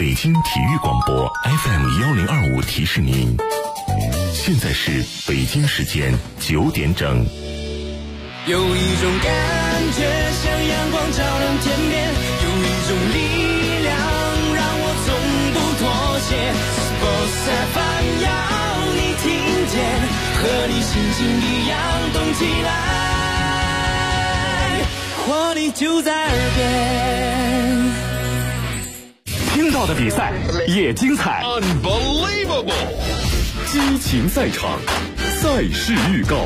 北京体育广播 FM1025提示您，现在是北京时间9点整。 有一种感觉像阳光照亮天边，有一种力量让我从不妥协。Sports FM 要你听见，和你心情一样动起来，活力就在耳边。 听到的比赛也精彩 Unbelievable 激情赛场，赛事预告。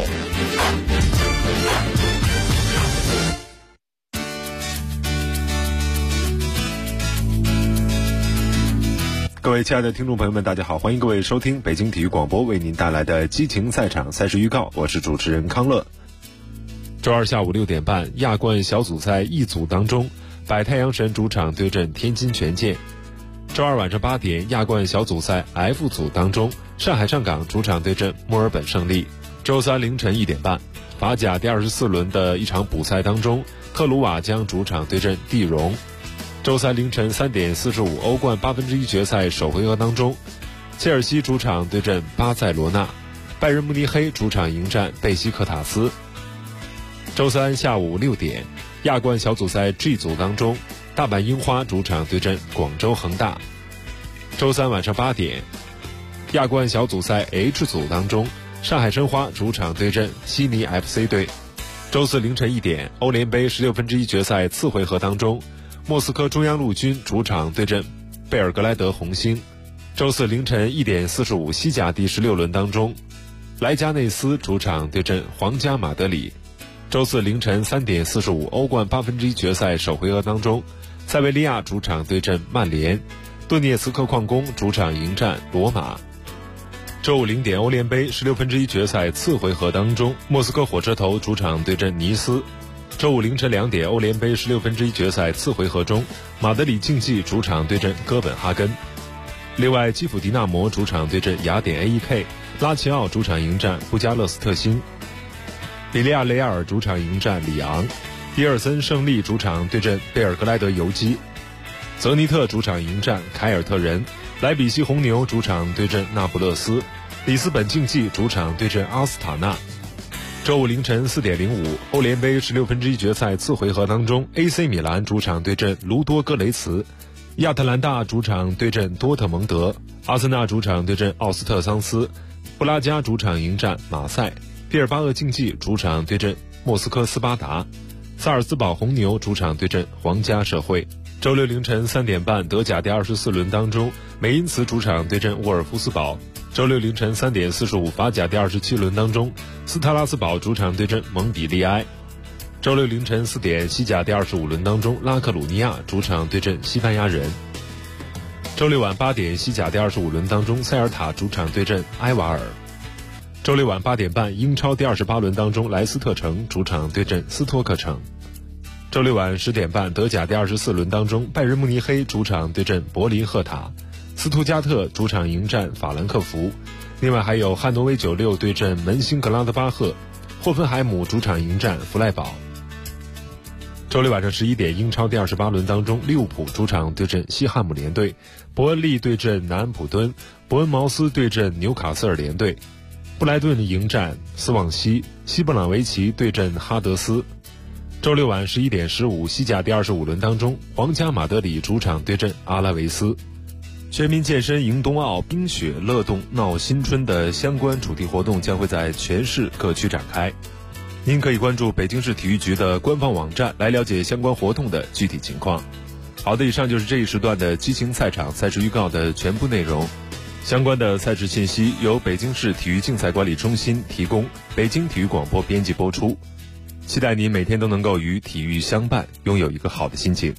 各位亲爱的听众朋友们，大家好，欢迎各位收听北京体育广播为您带来的激情赛场赛事预告，我是主持人康乐。周二下午6点半，亚冠小组赛一组当中，百太阳神主场对阵天津权健。周二晚上8点，亚冠小组赛 F 组当中，上海上港主场对阵墨尔本胜利。周三凌晨1点半，法甲第24轮的一场补赛当中，特鲁瓦将主场对阵蒂荣。周三凌晨3点45，欧冠1/8决赛首回合当中，切尔西主场对阵巴塞罗那，拜仁慕尼黑主场迎战贝西克塔斯。周三下午6点，亚冠小组赛 G 组当中，大阪樱花主场对阵广州恒大。周三晚上8点，亚冠小组赛 H 组当中，上海申花主场对阵悉尼 FC 队。周四凌晨1点，欧联杯16分之一决赛次回合当中，莫斯科中央陆军主场对阵贝尔格莱德红星。周四凌晨1点45，西甲第16轮当中，莱加内斯主场对阵皇家马德里。周四凌晨3点45，欧冠1/8决赛首回合当中，塞维利亚主场对阵曼联，顿涅茨克矿工主场迎战罗马。周五0点，欧联杯16分之一决赛次回合当中，莫斯科火车头主场对阵尼斯。周五凌晨2点，欧联杯16分之一决赛次回合中，马德里竞技主场对阵哥本哈根。另外，基辅迪纳摩主场对阵雅典 AEK， 拉齐奥主场迎战布加勒斯特星，里利亚雷亚尔主场迎战里昂，比尔森胜利主场对阵贝尔格莱德游击，泽尼特主场迎战凯尔特人，莱比锡红牛主场对阵那不勒斯，里斯本竞技主场对阵阿斯塔纳。周五凌晨4点05，欧联杯16分之一决赛次回合当中， AC 米兰主场对阵卢多戈雷茨，亚特兰大主场对阵多特蒙德，阿森纳主场对阵奥斯特桑斯，布拉加主场迎战马赛，毕尔巴鄂竞技主场对阵莫斯科斯巴达，萨尔斯堡红牛主场对阵皇家社会。周六凌晨3点半，德甲第24轮当中，美因茨主场对阵沃尔夫斯堡。周六凌晨3点45，法甲第27轮当中，斯特拉斯堡主场对阵蒙彼利埃。周六凌晨4点，西甲第25轮当中，拉克鲁尼亚主场对阵西班牙人。周六晚8点，西甲第25轮当中，塞尔塔主场对阵埃瓦尔。周六晚8点半，英超第28轮当中，莱斯特城主场对阵斯托克城。周六晚10点半，德甲第24轮当中，拜仁慕尼黑主场对阵柏林赫塔，斯图加特主场迎战法兰克福。另外还有汉诺威96对阵门兴格拉德巴赫，霍芬海姆主场迎战弗赖堡。周六晚上11点，英超第28轮当中，利物浦主场对阵西汉姆联队，伯恩利对阵南安普敦，伯恩茅斯对阵纽卡斯尔联队，布莱顿迎战斯旺西，西布朗维奇对阵哈德斯。周六晚11点15，西甲第25轮当中，皇家马德里主场对阵阿拉维斯。全民健身迎冬奥，冰雪乐动闹新春的相关主题活动将会在全市各区展开。您可以关注北京市体育局的官方网站来了解相关活动的具体情况。好的，以上就是这一时段的激情赛场赛事预告的全部内容。相关的赛事信息由北京市体育竞赛管理中心提供，北京体育广播编辑播出。期待您每天都能够与体育相伴，拥有一个好的心情。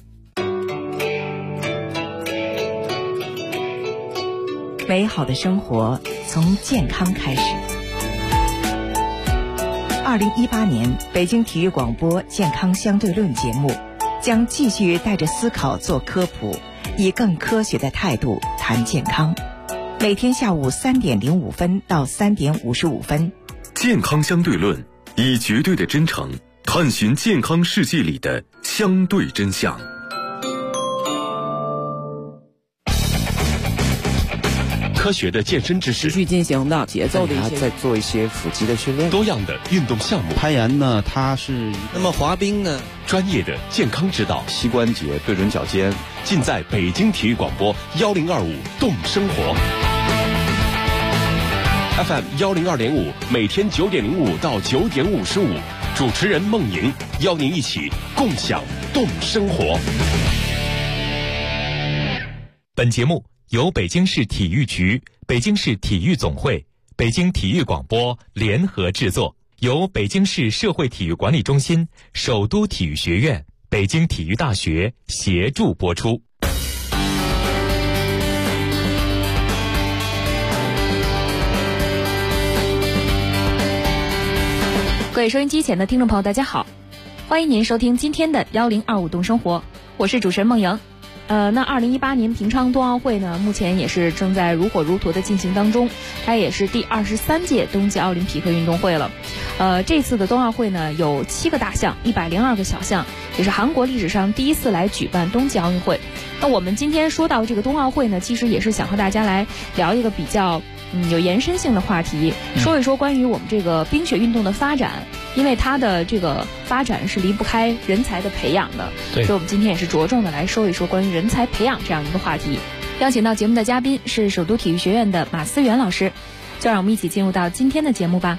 美好的生活从健康开始。2018年北京体育广播健康相对论节目将继续带着思考做科普，以更科学的态度谈健康。每天下午3点05分到3点55分， 健康相对论，以绝对的真诚探寻健康世界里的相对真相。 科学的健身知识， 持续进行的节奏的一些， 再做一些腹肌的训练， 多样的运动项目， 攀岩呢，它是那么滑冰呢， 专业的健康指导， 膝关节对准脚尖， 尽在北京体育广播1025动生活。FM 102.5，每天9点05到9点55，主持人孟莹邀您一起共享动生活。 本节目由北京市体育局、北京市体育总会、北京体育广播联合制作，由北京市社会体育管理中心、首都体育学院、北京体育大学协助播出。 各位收音机前的听众朋友，大家好，欢迎您收听今天的1025动生活，我是主持人孟莹。那2018年平昌冬奥会呢，目前也是正在如火如荼的进行当中，它也是第23届冬季奥林匹克运动会了。这次的冬奥会呢，有7个大项，102个小项，也是韩国历史上第一次来举办冬季奥运会。那我们今天说到这个冬奥会呢，其实也是想和大家来聊一个比较有延伸性的话题，说一说关于我们这个冰雪运动的发展，因为它的这个发展是离不开人才的培养的，所以我们今天也是着重的来说一说关于人才培养这样一个话题。邀请到节目的嘉宾是首都体育学院的马思源老师，就让我们一起进入到今天的节目吧。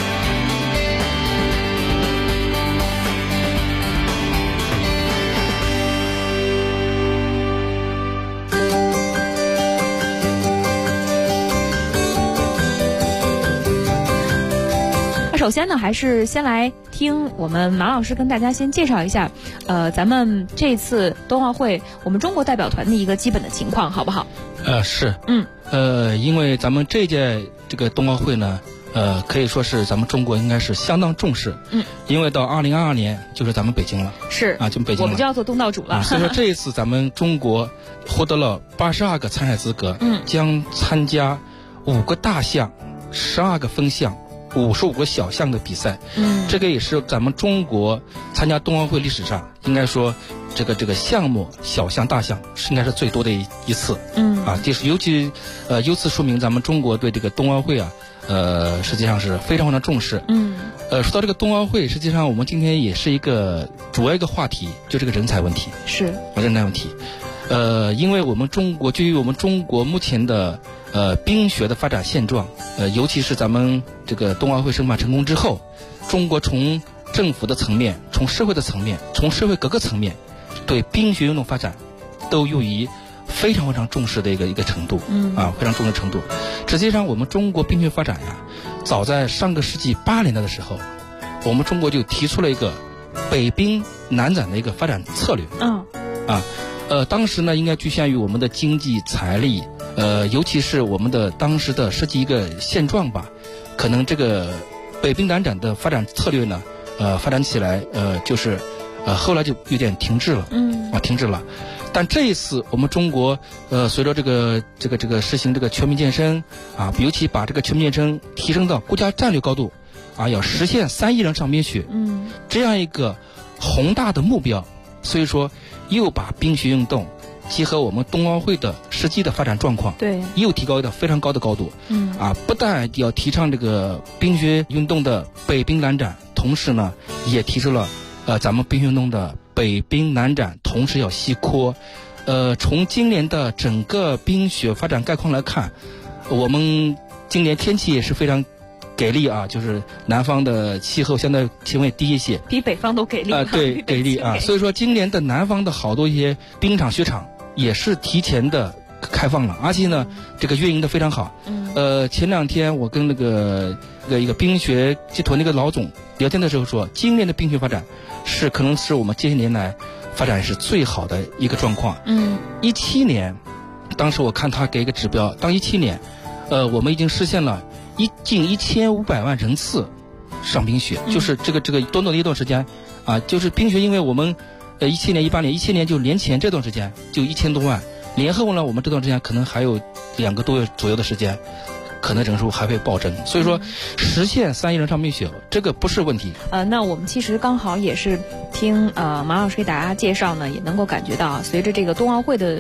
首先呢，还是先来听我们马老师跟大家先介绍一下，咱们这次冬奥会我们中国代表团的一个基本的情况，好不好？ 是，因为咱们这届这个冬奥会呢，可以说是咱们中国应该是相当重视，因为到2022年就是咱们北京了， 是啊， 就北京了， 我们就要做东道主了。 所以说这一次咱们中国获得了82个参赛资格，将参加5个大项、12个分项、55个小项的比赛，这个也是咱们中国参加冬奥会历史上应该说这个项目小项大项是应该是最多的一次，就是由此说明咱们中国对这个冬奥会实际上是非常非常重视。说到这个冬奥会，实际上我们今天也是一个主要一个话题，就这个人才问题， 是人才问题。因为我们中国对于我们中国目前的冰雪的发展现状，尤其是咱们这个冬奥会申办成功之后，中国从政府的层面、从社会的层面、从社会各个层面，对冰雪运动发展都用于非常非常重视的一个程度，非常重视的程度。实际上，我们中国冰雪发展早在上个世纪80年代的时候，我们中国就提出了一个北冰南展的一个发展策略。当时呢，应该局限于我们的经济财力，尤其是我们的当时的实际一个现状吧，可能这个北冰南展的发展策略呢，发展起来，就是后来就有点停滞了，停滞了。但这一次我们中国，随着这个实行这个全民健身尤其把这个全民健身提升到国家战略高度，要实现3亿人上冰雪，这样一个宏大的目标，所以说又把冰雪运动结合我们冬奥会的实际的发展状况， 对， 又提高一个非常高的高度，不但要提倡这个冰雪运动的北冰南展，同时呢，也提出了咱们冰雪运动的北冰南展，同时要西扩。从今年的整个冰雪发展概况来看，我们今年天气也是非常给力就是南方的气候相对气温低一些， 比北方都给力对，给力所以说今年的南方的好多一些冰场雪场也是提前的开放了，而且呢这个运营的非常好。前2天我跟一个冰雪集团那个老总聊天的时候说，今年的冰雪发展可能是我们这些年来发展是最好的一个状况。17年，当时我看他给一个指标，当17年，我们已经实现了近1500万人次上冰雪，就是这个短短的一段时间就是冰雪，因为我们17年、18年、17年就年前这段时间就1000多万，年后呢我们这段时间可能还有2个多月左右的时间，可能人数还会暴增，所以说实现3亿人上冰雪这个不是问题。 那我们其实刚好也是听马老师给大家介绍呢，也能够感觉到随着这个冬奥会的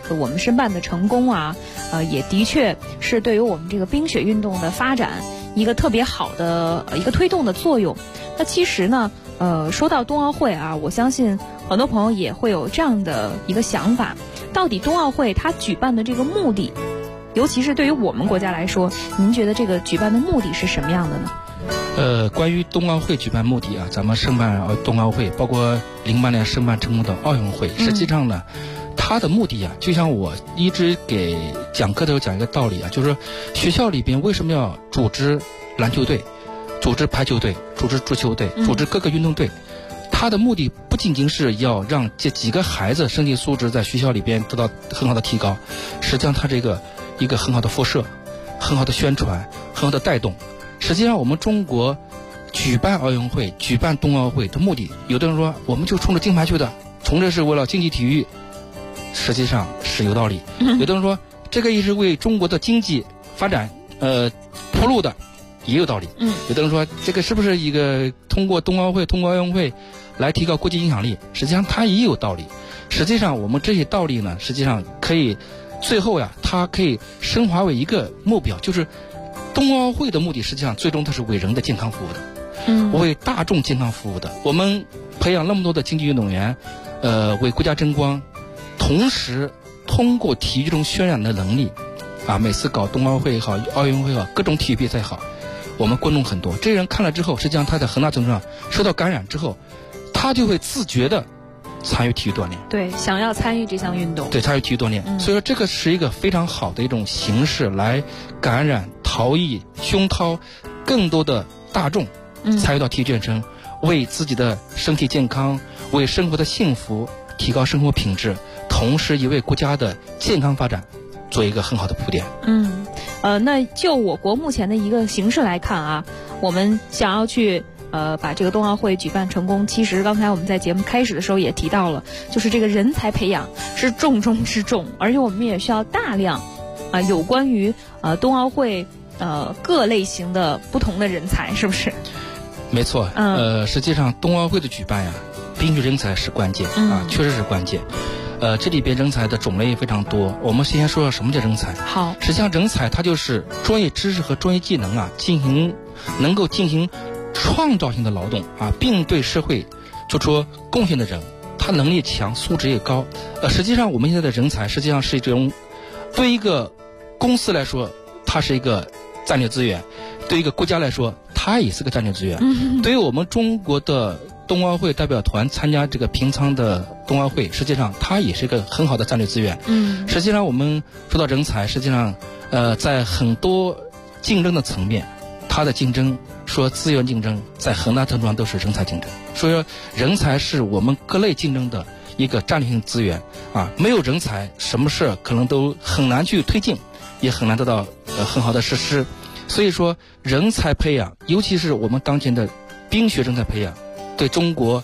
我们申办的成功啊，也的确是对于我们这个冰雪运动的发展一个特别好的一个推动的作用。那其实呢，说到冬奥会啊，我相信很多朋友也会有这样的一个想法，到底冬奥会它举办的这个目的，尤其是对于我们国家来说，您觉得这个举办的目的是什么样的呢？ 关于冬奥会举办目的啊，咱们申办冬奥会，包括08年申办成功的奥运会，实际上呢，它的目的啊，就像我一直给讲课的时候讲一个道理啊，就是说学校里边为什么要组织篮球队、组织排球队、组织足球队、组织各个运动队？它的目的不仅仅是要让这几个孩子身体素质在学校里边得到很好的提高，实际上它这个一个很好的辐射、很好的宣传、很好的带动。实际上我们中国举办奥运会、举办冬奥会的目的，有的人说我们就冲着金牌去的，从这是为了竞技体育，实际上是有道理。有的人说这个也是为中国的经济发展铺路的，也有道理。有的人说这个是不是一个通过冬奥会、通过奥运会来提高国际影响力，实际上它也有道理。实际上我们这些道理呢，实际上可以最后呀，它可以升华为一个目标，就是冬奥会的目的实际上最终它是为人的健康服务的，为大众健康服务的。我们培养那么多的竞技运动员，为国家争光，同时通过体育这种渲染的能力啊，每次搞冬奥会也好，奥运会也好，各种体育比赛也好，我们观众很多，这些人看了之后，实际上他在很大程度上受到感染之后，他就会自觉的参与体育锻炼， 对，想要参与这项运动， 对，参与体育锻炼。所以说这个是一个非常好的一种形式，来感染、陶冶、熏陶更多的大众参与到体育健身，为自己的身体健康、为生活的幸福提高生活品质，同时也为国家的健康发展做一个很好的铺垫。 那就我国目前的一个形势来看啊，我们想要去把这个冬奥会举办成功，其实刚才我们在节目开始的时候也提到了，就是这个人才培养是重中之重，而且我们也需要大量有关于冬奥会各类型的不同的人才，是不是？ 没错，实际上冬奥会的举办呀，冰雪人才是关键啊，确实是关键。这里边人才的种类非常多，我们先说说什么叫人才。 好， 实际上人才他就是专业知识和专业技能啊，能够进行创造性的劳动啊，并对社会做出贡献的人，他能力强，素质也高。实际上我们现在的人才实际上是这种，对一个公司来说，它是一个战略资源；对一个国家来说，它也是个战略资源。对于我们中国的冬奥会代表团参加这个平昌的冬奥会，实际上它也是一个很好的战略资源。实际上我们说到人才，实际上在很多竞争的层面，它的竞争说资源竞争，在很大程度上都是人才竞争。所以说人才是我们各类竞争的一个战略性资源啊，没有人才，什么事可能都很难去推进，也很难得到很好的实施。所以说人才培养，尤其是我们当前的冰雪人才培养，对中国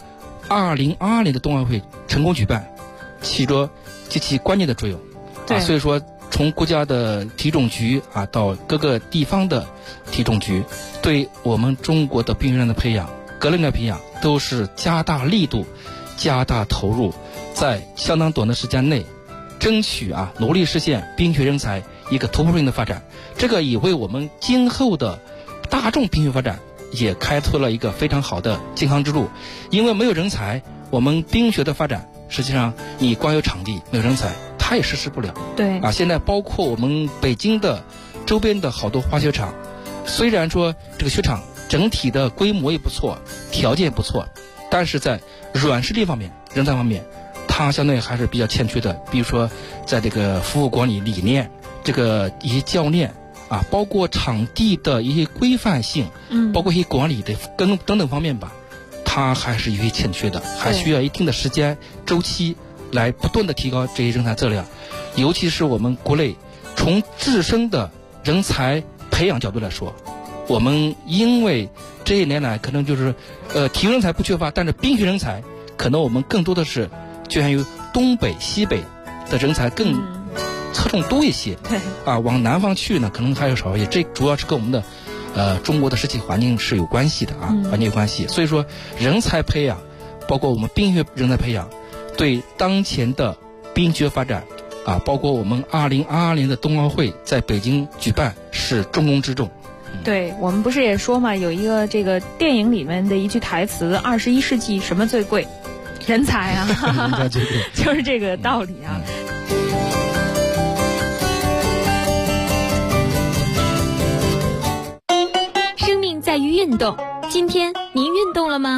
2022年的冬奥会成功举办起着极其关键的作用。所以说从国家的体总局啊到各个地方的体总局，对我们中国的冰雪人才培养、各类人才培养都是加大力度、加大投入，在相当短的时间内争取努力实现冰雪人才一个突破性的发展。这个也为我们今后的大众冰雪发展也开拓了一个非常好的健康之路。因为没有人才，我们冰雪的发展实际上你光有场地没有人才它也实施不了。 对现在包括我们北京的周边的好多滑雪场，虽然说这个雪场整体的规模也不错，条件也不错，但是在软实力方面、人才方面，它相对还是比较欠缺的。比如说在这个服务管理理念，这个一些教练包括场地的一些规范性，包括一些管理的等等方面吧，它还是有些欠缺的，还需要一定的时间周期来不断的提高这些人才质量。尤其是我们国内从自身的人才培养角度来说，我们因为这些年来可能就是体育人才不缺乏，但是冰雪人才可能我们更多的是就像于东北西北的人才更侧重多一些。往南方去呢可能还有少一些，这主要是跟我们的中国的实际环境是有关系的环境有关系。所以说人才培养，包括我们冰雪人才培养，对当前的冰雪发展啊，包括我们2022年的冬奥会在北京举办是重中之重。 对，我们不是也说嘛，有一个这个电影里面的一句台词：21世纪什么最贵？人才啊， 人才最贵， 就是这个道理啊。 生命在于运动，今天您运动了吗？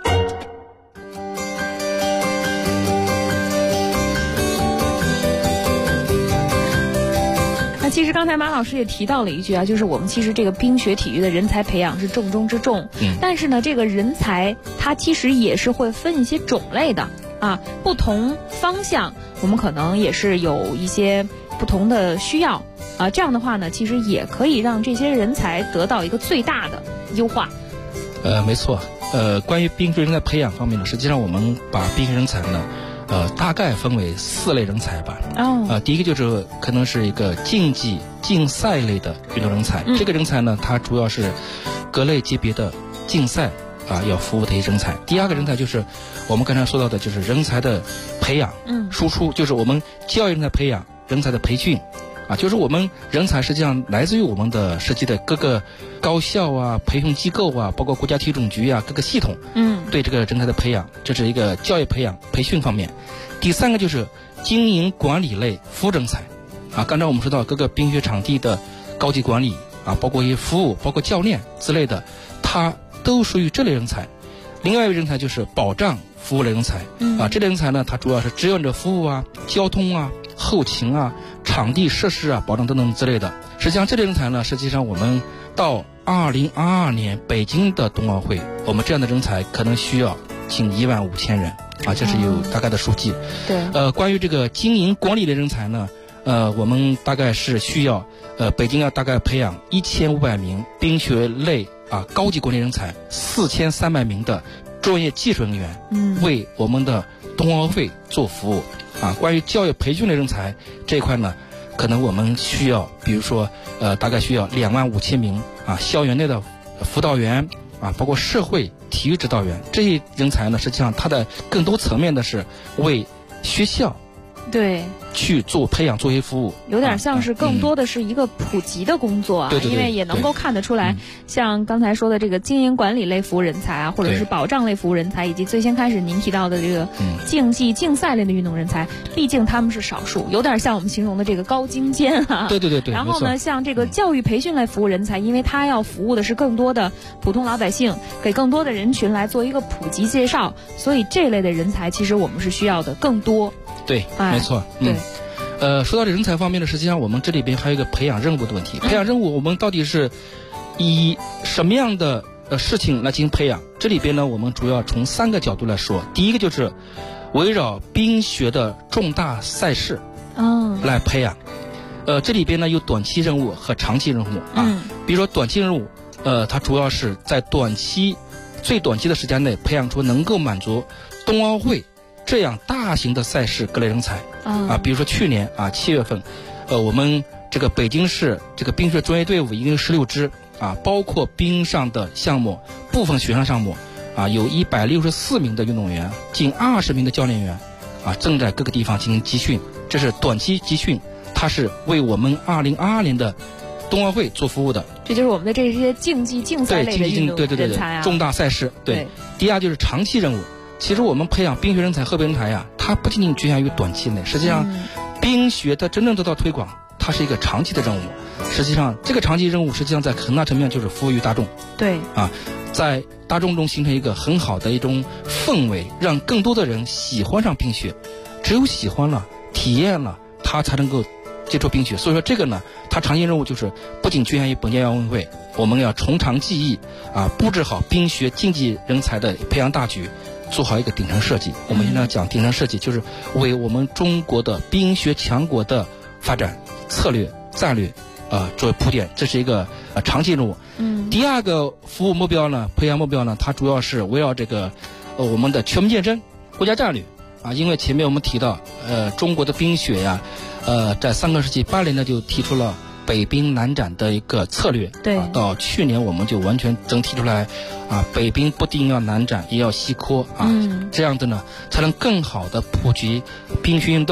其实刚才马老师也提到了一句啊，就是我们其实这个冰雪体育的人才培养是重中之重。但是呢，这个人才它其实也是会分一些种类的啊，不同方向我们可能也是有一些不同的需要啊。这样的话呢，其实也可以让这些人才得到一个最大的优化。 没错。关于冰雪人才培养方面呢，实际上我们把冰雪人才呢。大概分为4类人才吧。第一个就是可能是一个竞技竞赛类的运动人才。这个人才呢，它主要是各类级别的竞赛要服务的一些人才。第二个人才就是我们刚才说到的，就是人才的培养、输出，就是我们教育人才培养、人才的培训就是我们人才实际上来自于我们的实际的各个高校啊、培训机构啊，包括国家体育总局各个系统，对这个人才的培养，这是一个教育培养、培训方面。第3个就是经营管理类服务人才刚才我们说到各个冰雪场地的高级管理包括一些服务，包括教练之类的，它都属于这类人才。另外一个人才就是保障服务类人才这类人才呢，它主要是志愿者服务交通后勤场地设施保障等等之类的。实际上这类人才呢，实际上我们到2022年北京的冬奥会，我们这样的人才可能需要近15000人这是有大概的数据。 对。 关于这个经营管理的人才呢，我们大概是需要北京要大概培养1500名冰雪类高级管理人才，4300名的专业技术人员，为我们的冬奥会做服务关于教育培训类人才这一块呢，可能我们需要，比如说大概需要25000名校园内的辅导员包括社会体育指导员，这些人才呢，实际上它的更多层面的是为学校对去做培养、做一些服务， 有点像是更多的是一个普及的工作对因为也能够看得出来，像刚才说的这个经营管理类服务人才或者是保障类服务人才，以及最先开始您提到的这个竞技竞赛类的运动人才，毕竟他们是少数，有点像我们形容的这个高精尖对。 然后呢，像这个教育培训类服务人才，因为他要服务的是更多的普通老百姓，给更多的人群来做一个普及介绍，所以这类的人才其实我们是需要的更多。 对，没错。 对。 说到这人才方面呢，实际上我们这里边还有一个培养任务的问题。培养任务我们到底是以什么样的事情来进行培养？这里边呢，我们主要从3个角度来说。第一个就是围绕冰雪的重大赛事来培养。这里边呢有短期任务和长期任务比如说短期任务，它主要是在最短期的时间内培养出能够满足冬奥会这样大型的赛事各类人才比如说去年7月份，我们这个北京市这个冰雪专业队伍一共有16支包括冰上的项目、部分雪上项目有164名的运动员，近20名的教练员正在各个地方进行集训。这是短期集训，它是为我们2022年的冬奥会做服务的。 这就是我们的这些竞技竞赛类的运动人才重大赛事。对。第二就是长期任务。其实我们培养冰雪人才、后备人才它不仅仅局限于短期内，实际上冰雪的真正得到推广，它是一个长期的任务。实际上这个长期任务实际上在很大层面就是服务于大众。 对。 在大众中形成一个很好的一种氛围，让更多的人喜欢上冰雪。只有喜欢了、体验了，他才能够接触冰雪。所以说这个呢，它长期任务就是不仅局限于本届奥运会，我们要从长计议布置好冰雪竞技人才的培养大局，做好一个顶层设计。我们现在讲顶层设计，就是为我们中国的冰雪强国的发展策略、战略作为铺垫，这是一个长期任务。第二个服务目标呢，培养目标呢，它主要是围绕这个我们的全民健身国家战略因为前面我们提到中国的冰雪在3个世纪80年代就提出了北冰南展的一个策略。 对。 到去年我们就完全整提出来北冰不仅要南展，也要西扩这样的呢，才能更好的普及冰雪运动，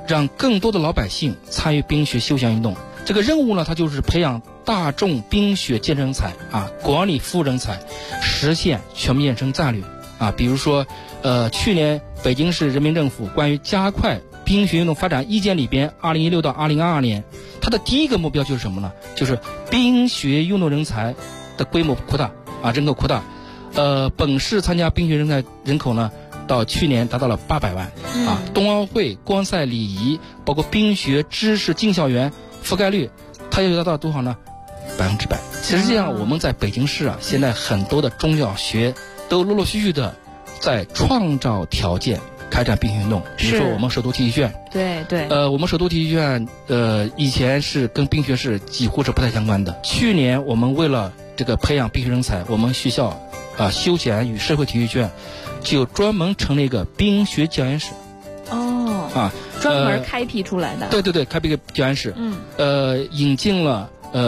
让更多的老百姓参与冰雪休闲运动。这个任务呢，它就是培养大众冰雪健身人才管理服务人才，实现全面健身战略比如说去年北京市人民政府关于加快冰雪运动发展意见里边，2016到2022年，它的第一个目标就是什么呢？就是冰雪运动人才的规模扩大人口扩大。本市参加冰雪人才人口呢，到去年达到了800万冬奥会观赛礼仪包括冰雪知识进校园覆盖率，它要达到多少呢？100%。实际上我们在北京市现在很多的中小学都陆陆续续的在创造条件开展冰雪运动。比如说我们首都体育学院， 对， 我们首都体育学院以前是跟冰雪是几乎是不太相关的。去年我们为了这个培养冰雪人才，我们学校休闲与社会体育学院就专门成立一个冰雪教研室。 专门开辟出来的。 对，开辟一个教研室。引进了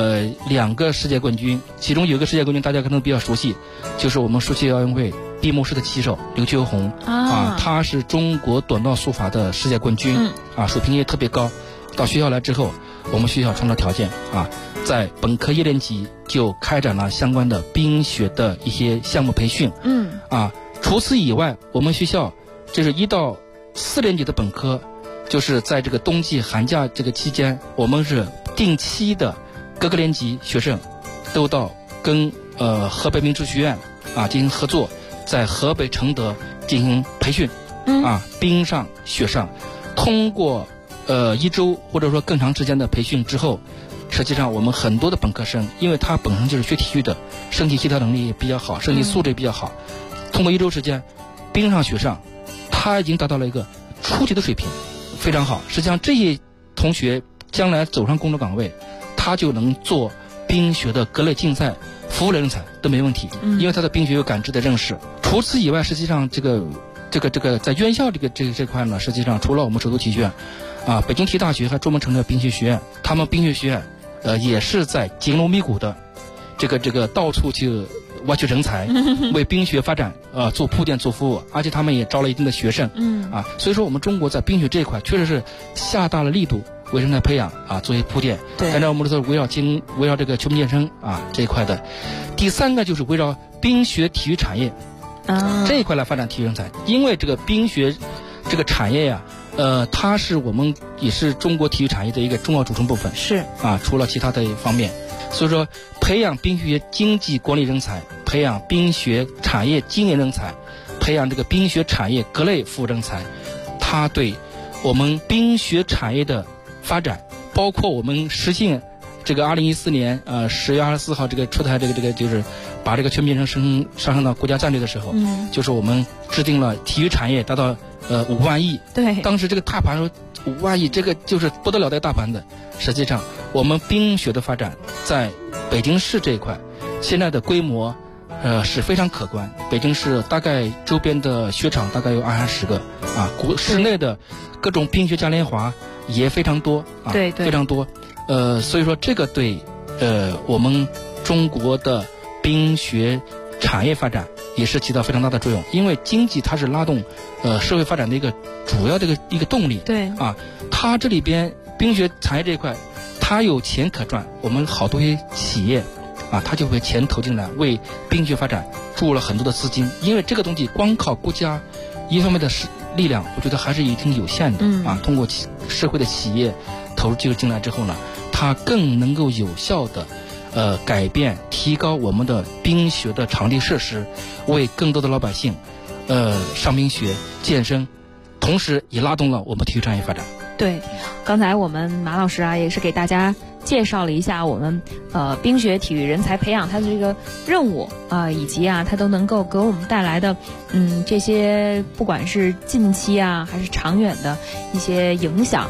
2个世界冠军，其中有一个世界冠军大家可能比较熟悉，就是我们暑期奥运会闭幕式的旗手刘秋红他是中国短道速滑的世界冠军水平也特别高。到学校来之后，我们学校创造条件在本科1年级就开展了相关的冰雪的一些项目培训。除此以外，我们学校就是1到4年级的本科，就是在这个冬季寒假这个期间，我们是定期的各个年级学生都到跟河北明珠学院进行合作，在河北承德进行培训冰上雪上，通过1周或者说更长时间的培训之后，实际上我们很多的本科生，因为他本身就是学体育的，身体协调能力也比较好，身体素质也比较好，通过1周时间冰上雪上，他已经达到了一个初级的水平，非常好。实际上这些同学将来走上工作岗位，他就能做冰雪的各类竞赛服务人才都没问题，因为他的冰雪有感知的认识。除此以外，实际上这个在院校这块呢，实际上除了我们首都体育学院北京体育大学还专门成立了冰雪学院，他们冰雪学院也是在紧锣密鼓的这个到处去挖掘人才，为冰雪发展做铺垫做服务，而且他们也招了一定的学生所以说我们中国在冰雪这一块确实是下大了力度为人才培养做一些铺垫。当然我们说围绕这个全民健身这一块的。第3个就是围绕冰雪体育产业这一块来发展体育人才，因为这个冰雪这个产业它是我们也是中国体育产业的一个重要组成部分，是除了其他的方面。所以说培养冰雪经济管理人才，培养冰雪产业经营人才，培养这个冰雪产业各类服务人才，它对我们冰雪产业的发展，包括我们实现这个2014年10月24号这个出台这个就是把这个全面健身上升到国家战略的时候，就是我们制定了体育产业达到5万亿。对，当时这个大盘说5万亿，这个就是不得了的大盘子。实际上我们冰雪的发展在北京市这一块现在的规模是非常可观。北京市大概周边的雪场大概有20-30个室内的各种冰雪嘉年华也非常多对，非常多。所以说这个对我们中国的冰雪产业发展也是起到非常大的作用，因为经济它是拉动社会发展的一个主要的一个动力。对它这里边冰雪产业这一块，它有钱可赚，我们好多些企业它就会钱投进来，为冰雪发展注入了很多的资金。因为这个东西光靠国家一方面的力量，我觉得还是一定有限的通过社会的企业投入进来之后呢，它更能够有效的改变提高我们的冰雪的场地设施，为更多的老百姓上冰雪健身，同时也拉动了我们体育产业发展。 对，刚才我们马老师也是给大家介绍了一下我们冰雪体育人才培养它的这个任务以及它都能够给我们带来的这些不管是近期还是长远的一些影响。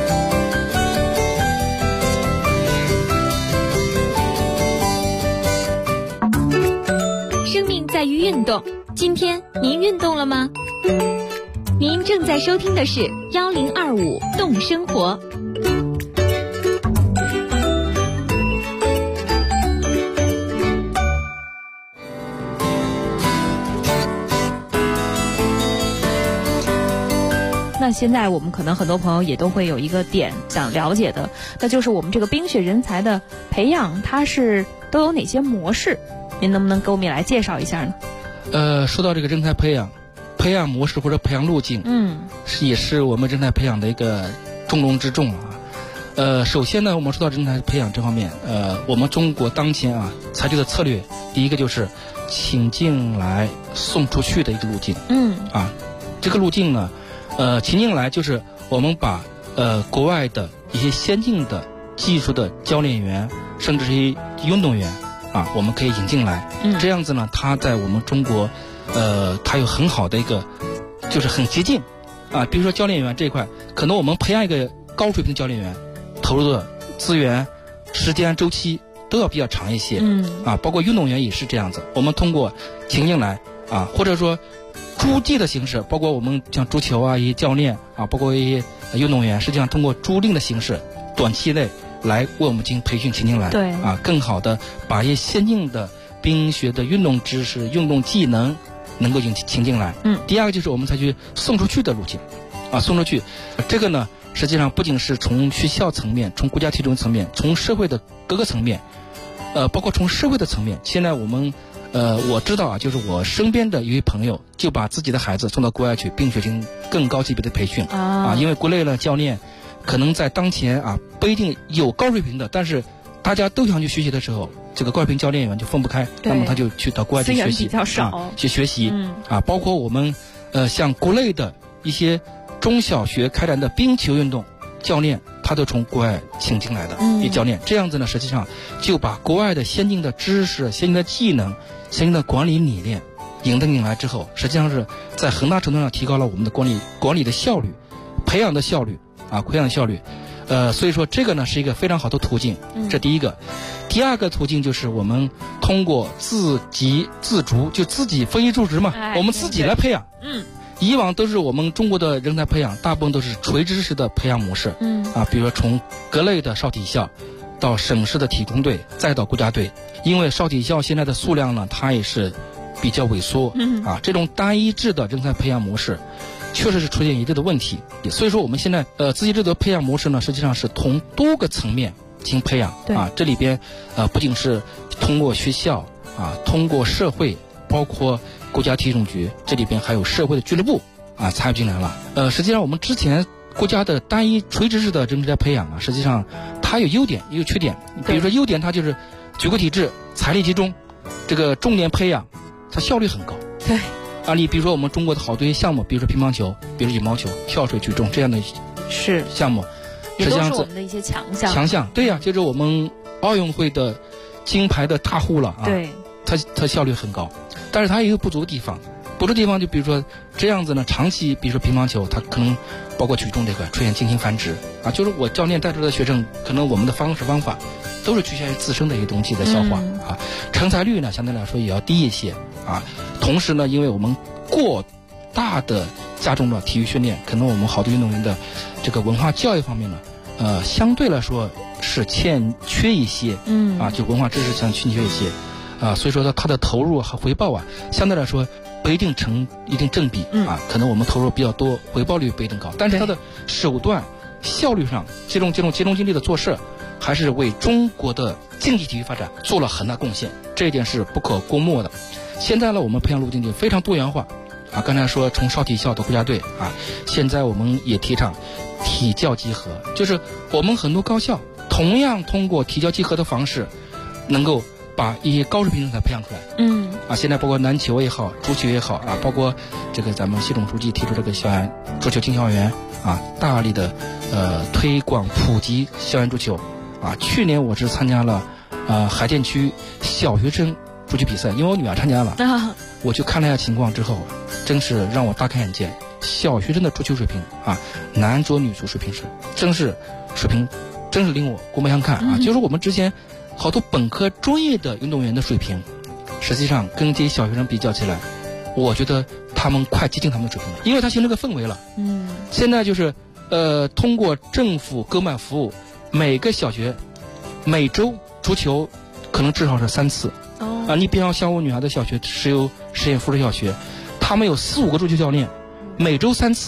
生命在于运动，今天您运动了吗？您正在收听的是1025动生活。 那那现在我们可能很多朋友也都会有一个点想了解的，那就是我们这个冰雪人才的培养，它是都有哪些模式？您能不能给我们也来介绍一下呢？ 说到这个人才培养模式或者培养路径，也是我们人才培养的一个重中之重啊。首先呢，我们说到人才培养这方面，我们中国当前采取的策略，第一个就是请进来送出去的一个路径。这个路径呢，请进来就是我们把国外的一些先进的技术的教练员，甚至是一些运动员我们可以引进来。这样子呢，他在我们中国，他有很好的一个，就是很接近比如说教练员这一块，可能我们培养一个高水平的教练员，投入的资源、时间周期都要比较长一些。包括运动员也是这样子，我们通过请进来或者说租借的形式，包括我们像足球一些教练包括一些运动员，实际上通过租赁的形式，短期内来为我们进行培训请进来， 对更好的把一些先进的冰雪的运动知识、运动技能能够请进来。第二个就是我们采取送出去的路径送出去，这个呢实际上不仅是从学校层面、从国家体制层面、从社会的各个层面，包括从社会的层面。现在我们我知道就是我身边的一位朋友就把自己的孩子送到国外去冰雪进行更高级别的培训因为国内的教练可能在当前不一定有高水平的，但是大家都想去学习的时候，这个高水平教练员就分不开，那么他就去到国外去学习， 比较少去学习包括我们像国内的一些中小学开展的冰球运动教练，他都从国外请进来的一教练。这样子呢，实际上就把国外的先进的知识、先进的技能、先进的管理理念引进来之后，实际上是在很大程度上提高了我们的管理的效率、培养的效率所以说这个呢是一个非常好的途径，这第一个。第二个途径就是我们通过自给自足，就自己丰衣足食嘛，我们自己来培养。以往都是我们中国的人才培养，大部分都是垂直式的培养模式。比如说从各类的少体校到省市的体工队，再到国家队。因为少体校现在的数量呢，它也是比较萎缩。这种单一制的人才培养模式确实是出现一定的问题。所以说我们现在自给自足培养模式呢，实际上是从多个层面进行培养。这里边不仅是通过学校通过社会，包括国家体育总局，这里边还有社会的俱乐部参与进来了。实际上我们之前国家的单一垂直式的人才培养实际上它有优点也有缺点。比如说优点，它就是举国体制、财力集中，这个重点培养，它效率很高。 对你比如说我们中国的好多些项目，比如说乒乓球，比如羽毛球、跳水、举重这样的项目， 也都是我们的一些强项。 对呀，就是我们奥运会的金牌的大户了对， 它效率很高。但是它也有不足的地方，就比如说这样子呢，长期比如说乒乓球，它可能包括举重这块出现进行繁殖就是我教练带出的学生，可能我们的方法都是局限于自身的一些东西的消化成才率呢相对来说也要低一些同时呢，因为我们过大的加重了体育训练，可能我们好多运动员的这个文化教育方面呢相对来说是欠缺一些就文化知识上欠缺一些所以说它的投入和回报相对来说不一定成一定正比可能我们投入比较多，回报率不一定高，但是它的手段效率上集中精力的做事，还是为中国的竞技体育发展做了很大贡献，这一点是不可估没的。现在呢，我们培养路径就非常多元化刚才说从少体校到国家队现在我们也提倡体教结合，就是我们很多高校同样通过体教结合的方式，能够把一些高水平人才培养出来。现在包括篮球也好，足球也好包括这个咱们习总书记提出这个校园足球进校园大力的推广普及校园足球去年我是参加了海淀区小学生足球比赛，因为我女儿参加了我去看了一下情况之后，真是让我大开眼界。小学生的足球水平男足女足水平真是令我刮目相看就是我们之前好多本科专业的运动员的水平，实际上跟这些小学生比较起来，我觉得他们快接近他们的水平了，因为他形成个氛围了。现在就是通过政府购买服务，每个小学每周足球可能至少是3次你比方像我女儿的小学石油实验附属小学，他们有4-5个足球教练，每周3次，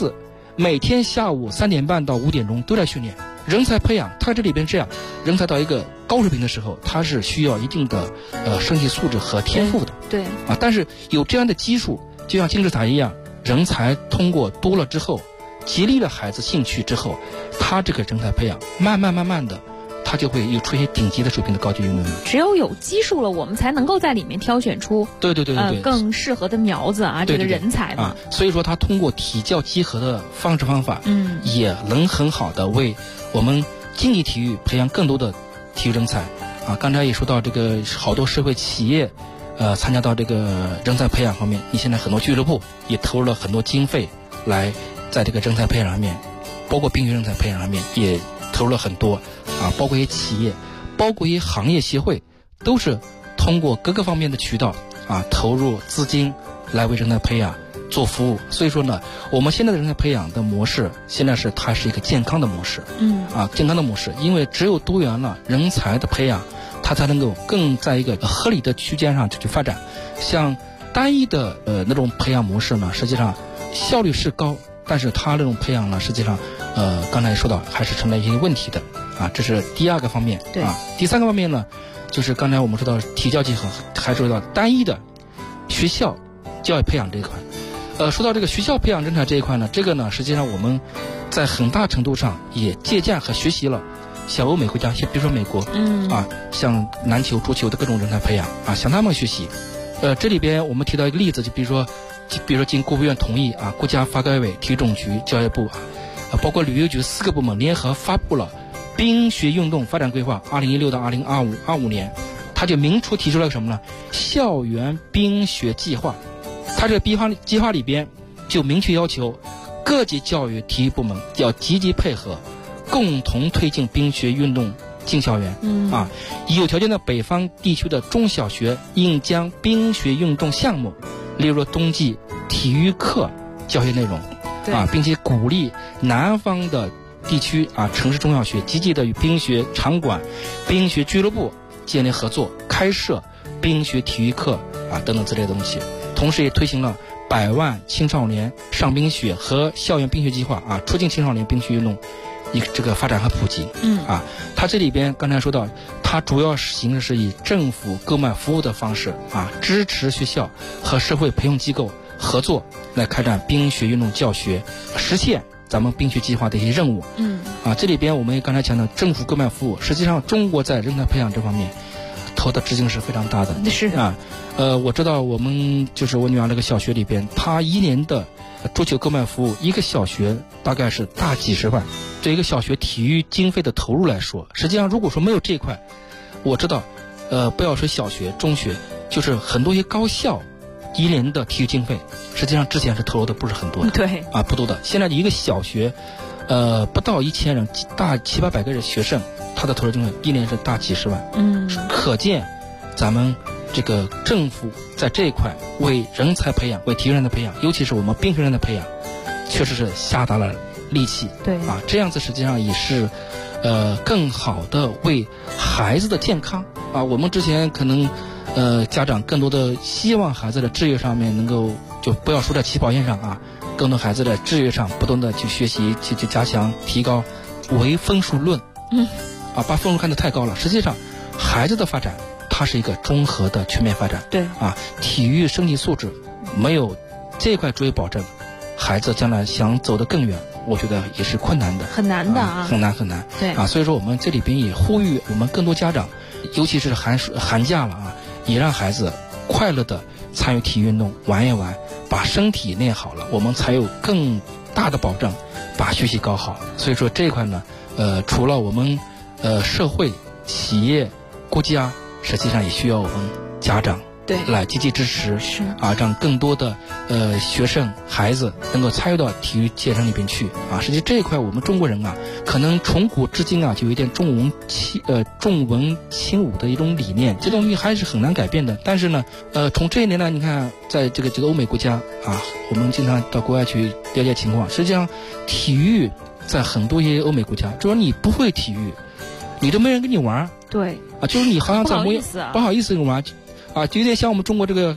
每天下午3点半到5点钟都在训练。人才培养，它这里边这样，人才到一个高水平的时候，它是需要一定的身体素质和天赋的。 对啊，但是有这样的基础，就像金字塔一样，人才通过多了之后，激励了孩子兴趣之后，他这个人才培养慢慢的，他就会有出现顶级的水平的高级运动员。 只有有基数了，我们才能够在里面挑选出对更适合的苗子啊，这个人才嘛。 所以说他通过体教结合的方法，也能很好的为我们竞技体育培养更多的体育人才啊。刚才也说到这个好多社会企业参加到这个人才培养方面，你现在很多俱乐部也投入了很多经费来在这个人才培养上面，包括冰雪人才培养上面也投入了很多啊，包括一些企业，包括一些行业协会，都是通过各个方面的渠道啊投入资金来为人才培养做服务。所以说呢，我们现在的人才培养的模式，现在它是一个健康的模式，健康的模式，因为只有多元了人才的培养，它才能够更在一个合理的区间上去发展。像单一的那种培养模式呢，实际上效率是高，但是它那种培养呢，实际上刚才也说到还是存在一些问题的啊，这是第二个方面。 对啊，第三个方面呢，就是刚才我们说到体教结合，还说到单一的学校教育培养这一块。说到这个学校培养人才这一块呢，这个呢，实际上我们在很大程度上也借鉴和学习了像欧美国家，比如说美国，像篮球、足球的各种人才培养啊，向他们学习。这里边我们提到一个例子，就比如说经国务院同意啊，国家发改委、体育总局、教育部包括旅游局4个部门联合发布了冰雪运动发展规划2016到2025年，它就明确提出了什么呢？校园冰雪计划。它这个计划里边就明确要求各级教育体育部门要积极配合，共同推进冰雪运动进校园。有条件的北方地区的中小学应将冰雪运动项目列入冬季体育课教学内容并且鼓励南方的地区城市中小学积极的与冰雪场馆、冰雪俱乐部建立合作，开设冰雪体育课等等之类的东西。同时也推行了100万青少年上冰雪和校园冰雪计划促进青少年冰雪运动这个发展和普及。它这里边刚才说到，它主要形式是以政府购买服务的方式支持学校和社会培训机构合作来开展冰雪运动教学，实现咱们冰雪计划的一些任务。这里边我们刚才讲的政府购买服务，实际上中国在人才培养这方面投的资金是非常大的。 是的。 我知道我们就是我女儿那个小学里边，她1年的足球购买服务，一个小学大概是大几十万。对一个小学体育经费的投入来说，实际上如果说没有这一块，我知道不要说小学、中学，就是很多一些高校1年的体育经费，实际上之前是投入的不是很多的。 对不多的。现在一个小学不到1000人，大700-800个人学生，他的投入经费1年是大几十万。可见咱们这个政府在这一块为人才培养、为体育人才培养，尤其是我们冰雪人才培养，确实是下达了力气。 对这样子实际上也是更好的为孩子的健康我们之前可能家长更多的希望孩子的志愿上面能够就不要输在起跑线上更多孩子在志愿上不断的去学习、去加强、提高，唯分数论。把分数看得太高了。实际上，孩子的发展它是一个综合的全面发展。 对体育身体素质没有这一块作为保证，孩子将来想走得更远，我觉得也是困难的， 很难的很难。 对所以说我们这里边也呼吁我们更多家长，尤其是寒假了也让孩子快乐的参与体育运动，玩一玩，把身体练好了，我们才有更大的保证把学习搞好。所以说这一块呢，除了我们社会、企业、国家，实际上也需要我们家长来积极支持，让更多的学生孩子能够参与到体育健身里边去实际这一块我们中国人可能从古至今就有一点重文轻武的一种理念，这种东西还是很难改变的。但是呢从这一年来，你看在这个欧美国家我们经常到国外去了解情况，实际上体育在很多一些欧美国家，就是你不会体育，你都没人跟你玩。 对就是你好像在不好意思跟玩就有点像我们中国这个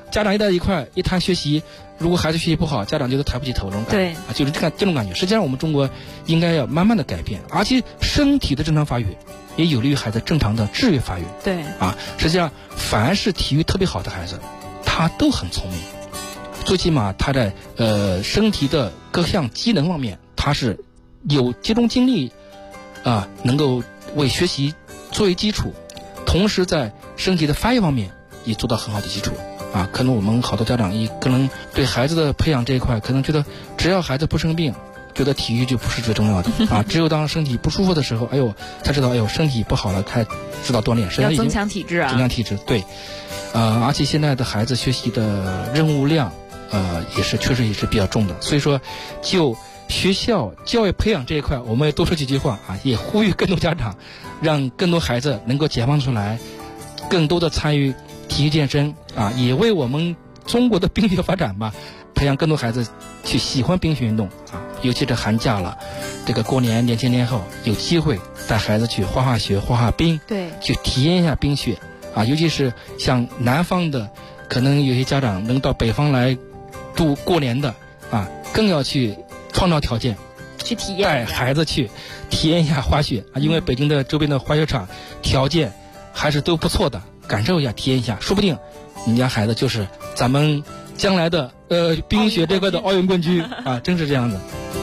家长一在一块一谈学习，如果孩子学习不好，家长就都抬不起头了。 对啊，就是这种感觉。实际上，我们中国应该要慢慢的改变，而且身体的正常发育也有利于孩子正常的智力发育。 对啊，实际上凡是体育特别好的孩子，他都很聪明，最起码他在身体的各项机能方面，他是有集中精力啊，能够为学习作为基础，同时在身体的发育方面也做到很好的基础啊。可能我们好多家长也可能对孩子的培养这一块，可能觉得只要孩子不生病，觉得体育就不是最重要的啊。只有当身体不舒服的时候，才知道身体不好了，才知道锻炼。 要增强体质啊， 增强体质，对。而且现在的孩子学习的任务量，确实也是比较重的。所以说，就学校教育培养这一块，我们也多说几句话啊，也呼吁更多家长，让更多孩子能够解放出来，更多的参与体育健身啊，也为我们中国的冰雪发展吧，培养更多孩子去喜欢冰雪运动啊。尤其这寒假了，这个过年前年后有机会带孩子去滑雪、滑冰， 对， 去体验一下冰雪啊。尤其是像南方的，可能有些家长能到北方来过年的啊，更要去创造条件， 去体验， 带孩子去体验一下滑雪啊。因为北京的周边的滑雪场条件还是都不错的，感受一下，体验一下，说不定你家孩子就是咱们将来的冰雪这块的奥运冠军啊，真是这样的。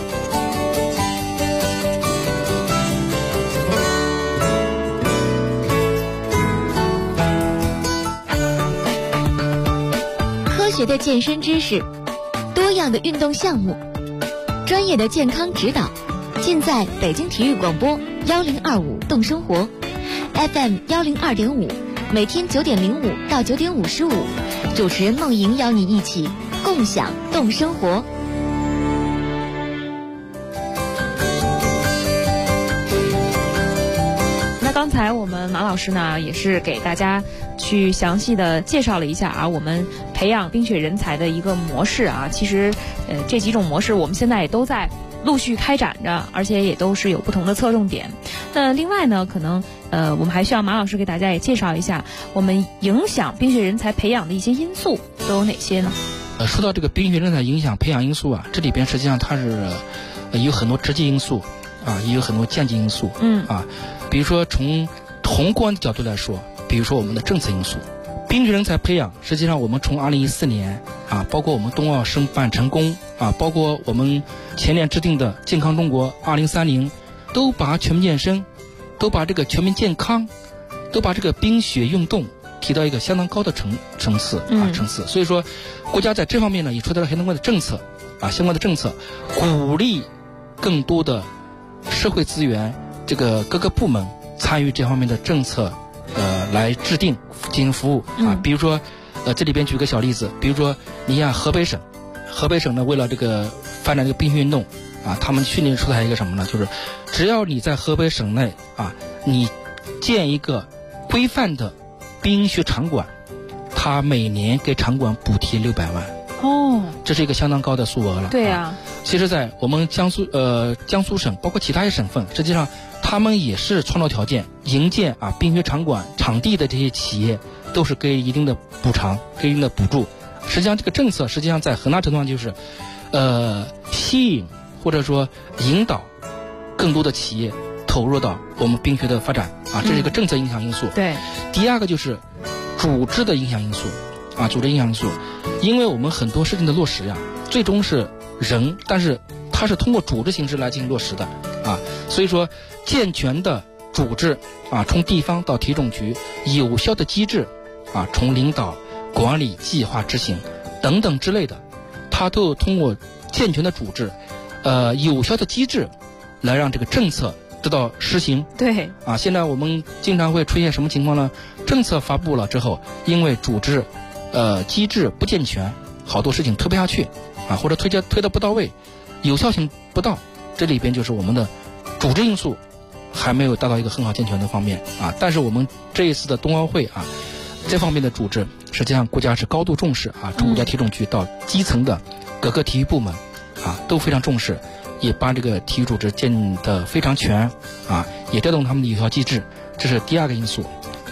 科学的健身知识，多样的运动项目，专业的健康指导，尽在北京体育广播1025动生活 FM 102.5，每天9点05到9点55，主持人梦莹邀你一起共享动生活。 那刚才我们马老师呢，也是给大家去详细的介绍了一下啊，我们培养冰雪人才的一个模式啊。其实，这几种模式我们现在也都在陆续开展着，而且也都是有不同的侧重点。那另外呢，可能我们还需要马老师给大家也介绍一下，我们影响冰雪人才培养的一些因素都有哪些呢？ 说到这个冰雪人才影响培养因素啊，这里边实际上它是有很多直接因素啊，也有很多间接因素。比如说从宏观的角度来说，比如说我们的政策因素，冰雪人才培养，实际上我们从2014年啊，包括我们冬奥申办成功啊，包括我们前年制定的健康中国2030，都把全面健身，都把这个全面健康，都把这个冰雪运动提到一个相当高的层次。所以说，国家在这方面呢也出台了相关的政策啊，相关的政策，鼓励更多的社会资源，这个各个部门参与这方面的政策，来制定进行服务啊。比如说，这里边举个小例子，比如说你像河北省呢，为了这个发展这个冰雪运动啊，他们去年出台一个什么呢？就是只要你在河北省内啊，你建一个规范的冰雪场馆，他每年给场馆补贴600万。这是一个相当高的数额了。 对啊。 其实，在我们江苏省，包括其他一些省份，实际上他们也是创造条件，营建啊冰雪场馆场地的这些企业，都是给一定的补偿，给一定的补助。实际上，这个政策实际上在很大程度上就是，吸引或者说引导更多的企业投入到我们冰雪的发展啊，这是一个政策影响因素。 对。 第二个就是组织的影响因素啊，组织影响因素，因为我们很多事情的落实呀，最终是人，但是它是通过组织形式来进行落实的啊，所以说健全的组织啊，从地方到体总局，有效的机制啊，从领导、管理、计划、执行等等之类的，它都有通过健全的组织，有效的机制，来让这个政策得到实行。 对啊，现在我们经常会出现什么情况呢？政策发布了之后，因为组织机制不健全，好多事情推不下去啊，或者推得不到位，有效性不到，这里边就是我们的组织因素还没有达到一个很好健全的方面啊。但是我们这一次的冬奥会啊，这方面的组织实际上国家是高度重视啊，从国家体总局到基层的各个体育部门啊都非常重视，也把这个体育组织建得非常全啊，也调动他们的有效机制，这是第二个因素。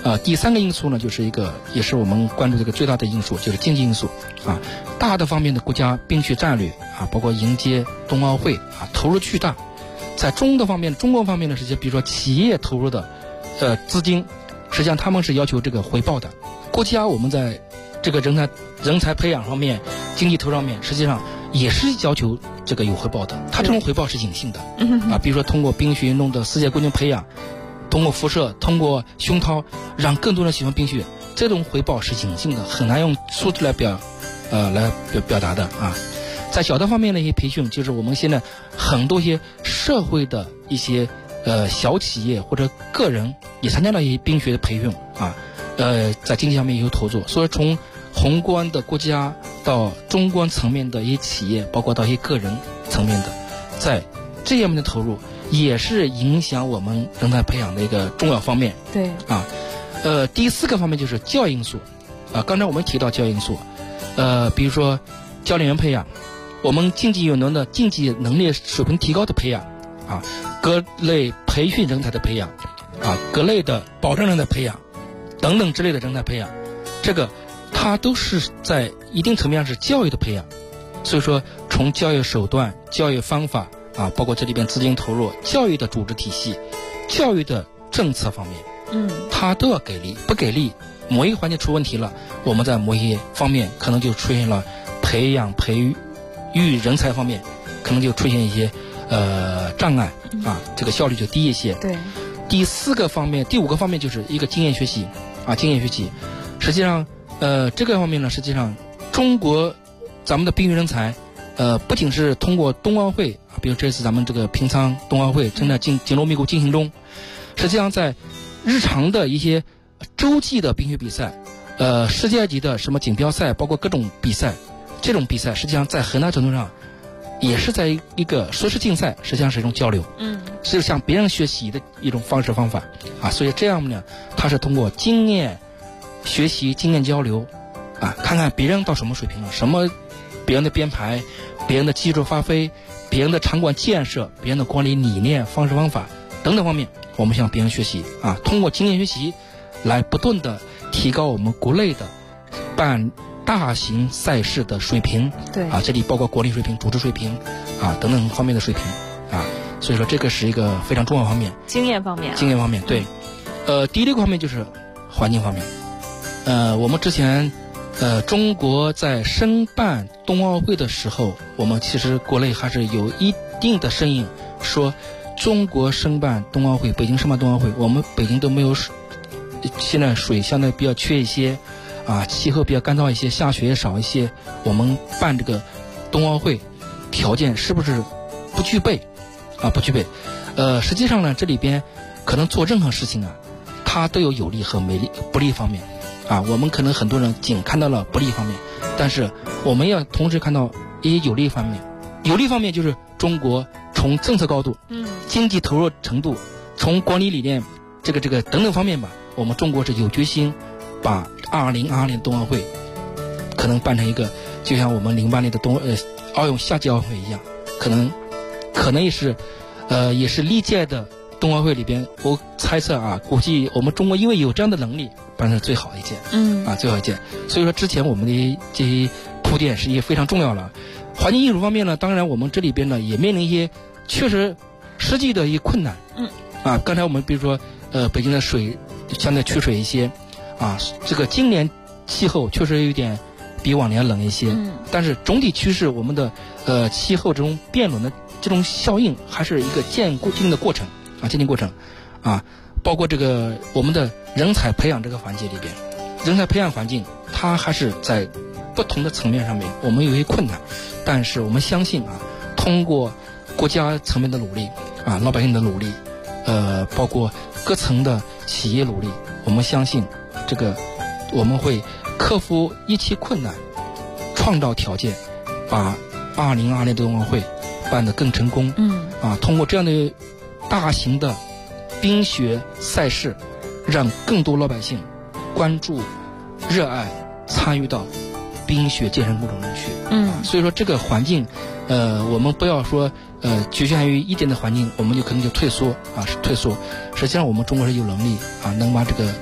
第三个因素呢，就是也是我们关注这个最大的因素，就是经济因素啊。大的方面的国家冰雪战略啊，包括迎接冬奥会啊，投入巨大。在中国方面呢，实际比如说企业投入的资金，实际上他们是要求这个回报的。国家我们在这个人才培养方面、经济投入上面，实际上也是要求这个有回报的。它这种回报是隐性的啊，比如说通过冰雪运动的世界冠军培养。通过辐射，通过熏陶，让更多人喜欢冰雪，这种回报是隐性的，很难用数字来表达的啊。在小的方面的一些培训，就是我们现在很多一些社会的一些小企业或者个人也参加了一些冰雪的培训啊，在经济上面也有投入，所以从宏观的国家到中观层面的一些企业，包括到一些个人层面的，在这样面的投入。也是影响我们人才培养的一个重要方面。 对啊，第四个方面就是教育因素啊。刚才我们提到教育因素，比如说教练员培养，我们竞技运动的竞技能力水平提高的培养啊，各类培训人才的培养啊，各类的保障人才培养等等之类的人才培养，这个它都是在一定层面上是教育的培养。所以说，从教育手段、教育方法。啊，包括这里边资金投入、教育的组织体系、教育的政策方面，它都要给力。不给力，某一个环节出问题了，我们在某一方面可能就出现了培育人才方面，可能就出现一些障碍啊，这个效率就低一些。 对。 第五个方面就是一个经验学习啊，经验学习。实际上，这个方面呢，实际上中国咱们的冰雪人才。不仅是通过冬奥会啊，比如这次咱们这个平昌冬奥会正在紧锣密鼓进行中，实际上在日常的一些洲际的冰雪比赛，世界级的什么锦标赛，包括各种比赛，这种比赛实际上在很大程度上也是在一个说是竞赛，实际上是一种交流，是向别人学习的一种方式方法啊。所以这样呢，它是通过经验学习、经验交流啊，看看别人到什么水平了，什么别人的编排。别人的技术发挥，别人的场馆建设，别人的管理理念、方式方法等等方面，我们向别人学习啊，通过经验学习来不断的提高我们国内的办大型赛事的水平。 对啊，这里包括管理水平、组织水平啊等等方面的水平啊，所以说这个是一个非常重要方面。 经验方面。 经验方面，对。第六个方面就是环境方面。我们之前。中国在申办冬奥会的时候，我们其实国内还是有一定的声音，说中国申办冬奥会，北京申办冬奥会，我们北京都没有水，现在水相对比较缺一些，啊，气候比较干燥一些，下雪也少一些，我们办这个冬奥会条件是不是不具备？啊，不具备。实际上呢，这里边可能做任何事情啊，它都有利和不利方面。啊，我们可能很多人仅看到了不利方面，但是我们要同时看到一些有利方面。有利方面就是中国从政策高度、经济投入程度、从管理理念这个等等方面吧，我们中国是有决心把2022年冬奥会可能办成一个就像我们08年的奥运夏季奥运会一样，可能也是历届的冬奥会里边，我猜测啊，估计我们中国因为有这样的能力，办成最好的一届，最好一届。所以说之前我们的这些铺垫是也非常重要了。环境因素方面呢，当然我们这里边呢也面临一些确实实际的一些困难，刚才我们比如说北京的水相对缺水一些，啊，这个今年气候确实有点比往年冷一些，但是总体趋势我们的气候这种变暖的这种效应还是一个渐进的过程。渐进过程，啊，包括这个我们的人才培养这个环节里边，人才培养环境它还是在不同的层面上面，我们有一些困难，但是我们相信啊，通过国家层面的努力啊，老百姓的努力，包括各层的企业努力，我们相信这个我们会克服一切困难，创造条件，把2022年冬奥会办得更成功。通过这样的大型的冰雪赛事，让更多老百姓关注、热爱、参与到冰雪健身过程中去。所以说这个环境，我们不要说局限于一点的环境，我们就可能就退缩啊，是退缩。实际上我们中国是有能力啊，能把这个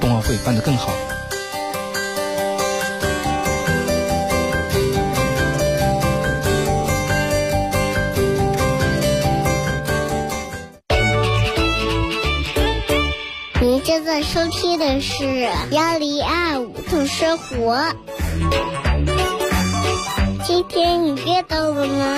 冬奥会办得更好。 您正在收听的是1025度生活。今天你阅到了吗？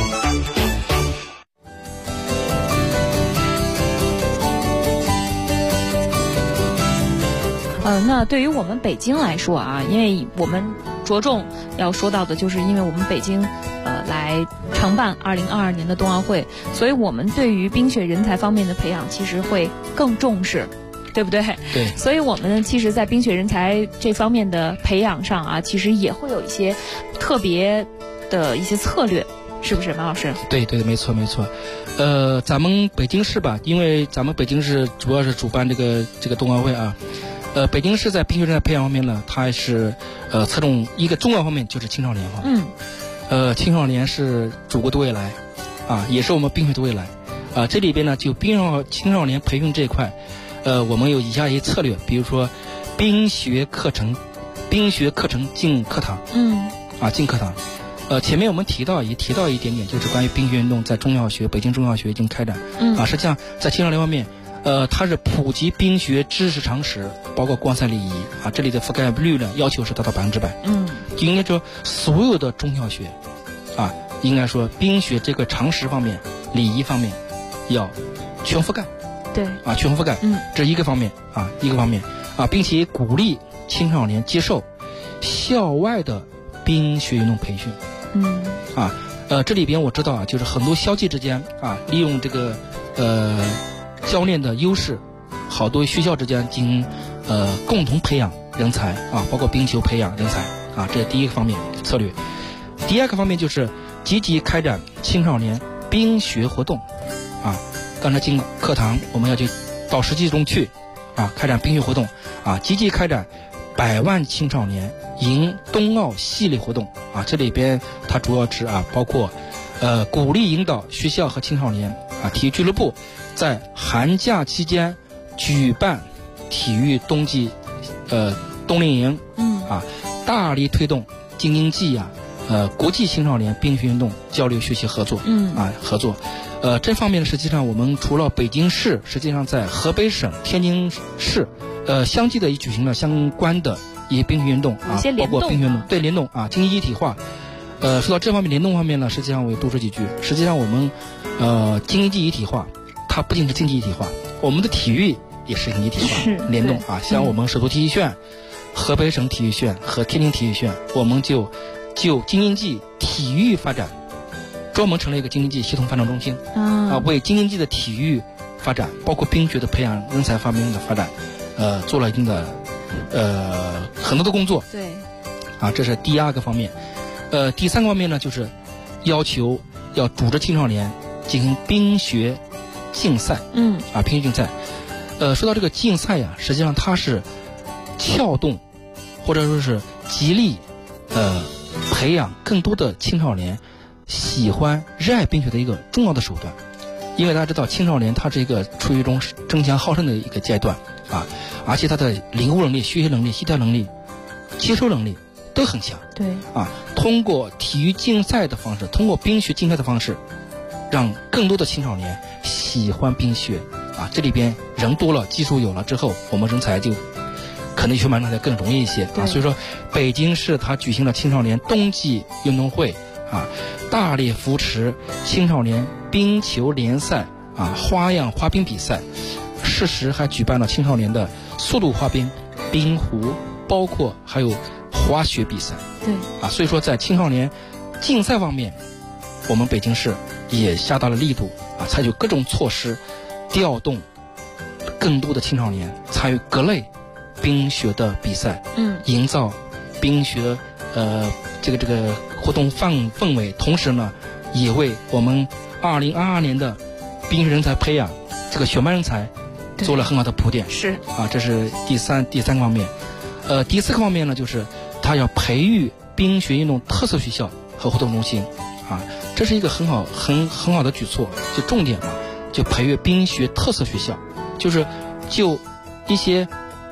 那对于我们北京来说啊，因为我们着重要说到的就是因为我们北京来承办2022年的冬奥会，所以我们对于冰雪人才方面的培养其实会更重视，对不对？ 对。 所以我们其实在冰雪人才这方面的培养上啊，其实也会有一些特别的一些策略，是不是马老师？ 对，没错。咱们北京市吧，因为咱们北京市主要是主办这个冬奥会啊。北京市在冰雪人才培养方面呢，它是侧重一个重要方面，就是青少年方面。青少年是祖国的未来啊，也是我们冰雪的未来啊。这里边呢，就青少年培训这一块，我们有以下一些策略，比如说冰雪课程进课堂。进课堂。前面我们也提到一点点，就是关于冰雪运动在北京中小学已经开展。实际上在青少年方面。它是普及冰雪知识常识，包括观赛礼仪啊，这里的覆盖率呢要求是达到100%。应该说所有的中小学啊，应该说冰雪这个常识方面、礼仪方面要全覆盖。 对啊，全覆盖。这是一个方面啊，并且鼓励青少年接受校外的冰雪运动培训。这里边我知道啊，就是很多校际之间啊，利用这个教练的优势，好多学校之间进行共同培养人才啊，包括冰球培养人才啊，这是第一个方面策略。第二个方面就是积极开展青少年冰雪活动啊。刚才进课堂，我们要去到实际中去啊，开展冰雪活动啊，积极开展100万青少年迎冬奥系列活动啊。这里边它主要指啊，包括鼓励引导学校和青少年啊，体育俱乐部在寒假期间举办体育冬季冬令营，大力推动京津冀国际青少年冰雪运动交流学习合作合作。这方面呢，实际上我们除了北京市，实际上在河北省、天津市相继的也举行了相关的一些冰雪运动啊，包括冰雪运动联动啊，经济一体化。说到这方面联动方面呢，实际上我也多说几句。实际上我们经济一体化，它不仅是经济一体化，我们的体育也是一体化联动啊。像我们首都体育学院、河北省体育学院和天津体育学院，我们就京津冀体育发展专门成立一个京津冀系统发展中心为京津冀的体育发展，包括冰雪的培养人才方面的发展，做了一定的很多的工作。 对啊，这是第二个方面。第三个方面呢，就是要求要组织青少年进行冰雪竞赛。冰雪竞赛。说到这个竞赛呀，实际上它是撬动或者说是极力培养更多的青少年喜欢热爱冰雪的一个重要的手段。因为大家知道，青少年他是一个处于一种争强好胜的一个阶段啊，而且他的领悟能力、学习能力、协调能力、接收能力都很强。 对啊，通过体育竞赛的方式，通过冰雪竞赛的方式，让更多的青少年喜欢冰雪啊。这里边人多了，技术有了之后，我们人才就可能学满人才更容易一些啊。所以说，北京市它举行了青少年冬季运动会啊，大力扶持青少年冰球联赛啊，花样滑冰比赛，适时还举办了青少年的速度滑冰、冰壶，包括还有滑雪比赛。 对啊，所以说在青少年竞赛方面，我们北京市也下大了力度啊，采取各种措施，调动更多的青少年参与各类冰雪的比赛，营造冰雪这个活动氛围，同时呢，也为我们2022年的冰雪人才培养这个选拔人才做了很好的铺垫。 是啊，这是第三个方面。第四个方面呢，就是他要培育冰雪运动特色学校和活动中心啊，这是一个很好的举措，就重点嘛，就培育冰雪特色学校，就一些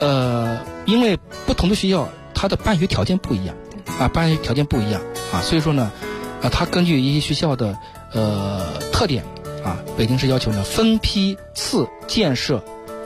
因为不同的学校它的办学条件不一样啊，办学条件不一样啊，所以说呢，它根据一些学校的特点啊，北京市要求呢分批次建设